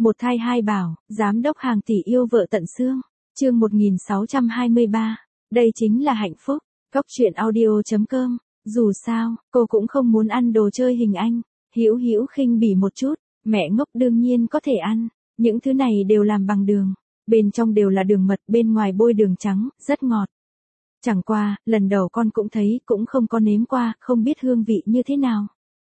Một thai hai bảo, giám đốc hàng tỷ yêu vợ tận xương. Chương 1623. Đây chính là hạnh phúc. Cốc truyện audio.com. Dù sao, cô cũng không muốn ăn đồ chơi hình anh. Hữu Hữu khinh bỉ một chút, mẹ ngốc đương nhiên có thể ăn, những thứ này đều làm bằng đường, bên trong đều là đường mật, bên ngoài bôi đường trắng, rất ngọt. Chẳng qua, lần đầu con cũng thấy, cũng không có nếm qua, không biết hương vị như thế nào.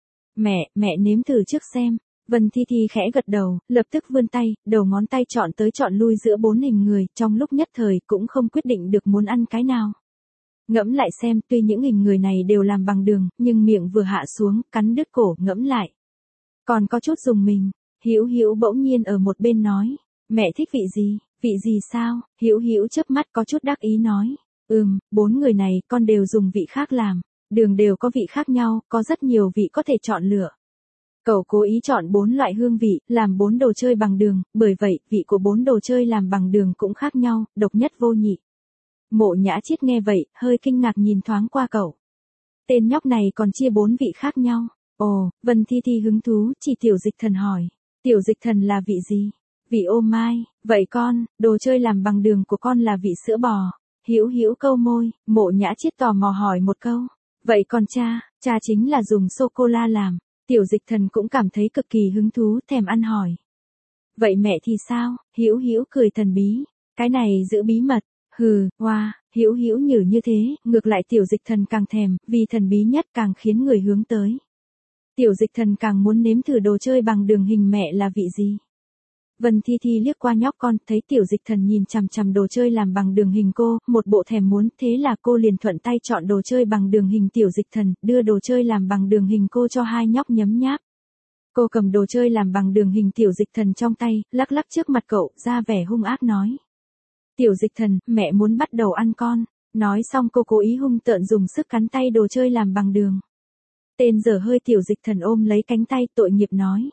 Mẹ nếm thử trước xem. Vân Thi Thi khẽ gật đầu, lập tức vươn tay, đầu ngón tay chọn tới chọn lui giữa 4 hình người, trong lúc nhất thời cũng không quyết định được muốn ăn cái nào. Ngẫm lại xem, tuy những hình người này đều làm bằng đường, nhưng miệng vừa hạ xuống, cắn đứt cổ, ngẫm lại. Còn có chút dùng mình. Hữu Hữu bỗng nhiên ở một bên nói, mẹ thích vị gì sao? Hữu Hữu chớp mắt có chút đắc ý nói, 4 người này con đều dùng vị khác làm, đường đều có vị khác nhau, có rất nhiều vị có thể chọn lựa. Cậu cố ý chọn 4 loại hương vị, làm 4 đồ chơi bằng đường, bởi vậy, vị của 4 đồ chơi làm bằng đường cũng khác nhau, độc nhất vô nhị. Mộ Nhã Chiết nghe vậy, hơi kinh ngạc nhìn thoáng qua cậu. Tên nhóc này còn chia 4 vị khác nhau. Ồ, Vân Thi Thi hứng thú, chỉ Tiểu Dịch Thần hỏi. Tiểu Dịch Thần là vị gì? Vị ô mai, vậy con, đồ chơi làm bằng đường của con là vị sữa bò. Hữu Hữu câu môi, Mộ Nhã Chiết tò mò hỏi một câu. Vậy còn cha chính là dùng sô-cô-la làm. Tiểu Dịch Thần cũng cảm thấy cực kỳ hứng thú, thèm ăn hỏi. Vậy mẹ thì sao? Hữu Hữu cười thần bí. Cái này giữ bí mật. Hoa, Hữu Hữu nhử như thế, ngược lại Tiểu Dịch Thần càng thèm, vì thần bí nhất càng khiến người hướng tới. Tiểu Dịch Thần càng muốn nếm thử đồ chơi bằng đường hình mẹ là vị gì. Vân Thi Thi liếc qua nhóc con, thấy Tiểu Dịch Thần nhìn chằm chằm đồ chơi làm bằng đường hình cô, một bộ thèm muốn, thế là cô liền thuận tay chọn đồ chơi bằng đường hình Tiểu Dịch Thần, đưa đồ chơi làm bằng đường hình cô cho hai nhóc nhấm nháp. Cô cầm đồ chơi làm bằng đường hình Tiểu Dịch Thần trong tay, lắc lắc trước mặt cậu, ra vẻ hung ác nói. Tiểu Dịch Thần, mẹ muốn bắt đầu ăn con. Nói xong cô cố ý hung tợn dùng sức cắn tay đồ chơi làm bằng đường. Tên dở hơi Tiểu Dịch Thần ôm lấy cánh tay, tội nghiệp nói.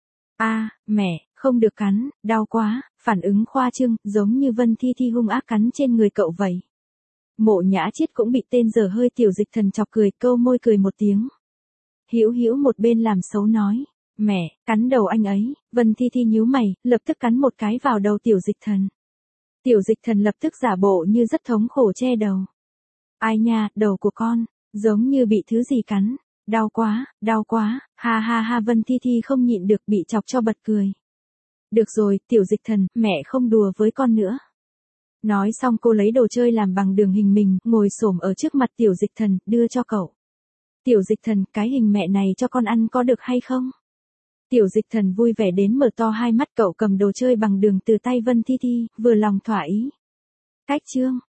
Mẹ, không được cắn, đau quá, phản ứng khoa trương, giống như Vân Thi Thi hung ác cắn trên người cậu vậy. Mộ Nhã Chiết cũng bị tên dở hơi Tiểu Dịch Thần chọc cười, câu môi cười một tiếng. Hữu Hữu một bên làm xấu nói, mẹ, cắn đầu anh ấy. Vân Thi Thi nhíu mày, lập tức cắn một cái vào đầu Tiểu Dịch Thần. Tiểu Dịch Thần lập tức giả bộ như rất thống khổ che đầu. Ai nha, đầu của con, giống như bị thứ gì cắn. Đau quá, ha ha ha. Vân Thi Thi không nhịn được bị chọc cho bật cười. Được rồi, Tiểu Dịch Thần, mẹ không đùa với con nữa. Nói xong cô lấy đồ chơi làm bằng đường hình mình, ngồi xổm ở trước mặt Tiểu Dịch Thần, đưa cho cậu. Tiểu Dịch Thần, cái hình mẹ này cho con ăn có được hay không? Tiểu Dịch Thần vui vẻ đến mở to hai mắt, cậu cầm đồ chơi bằng đường từ tay Vân Thi Thi, vừa lòng thỏa ý. Cách chương.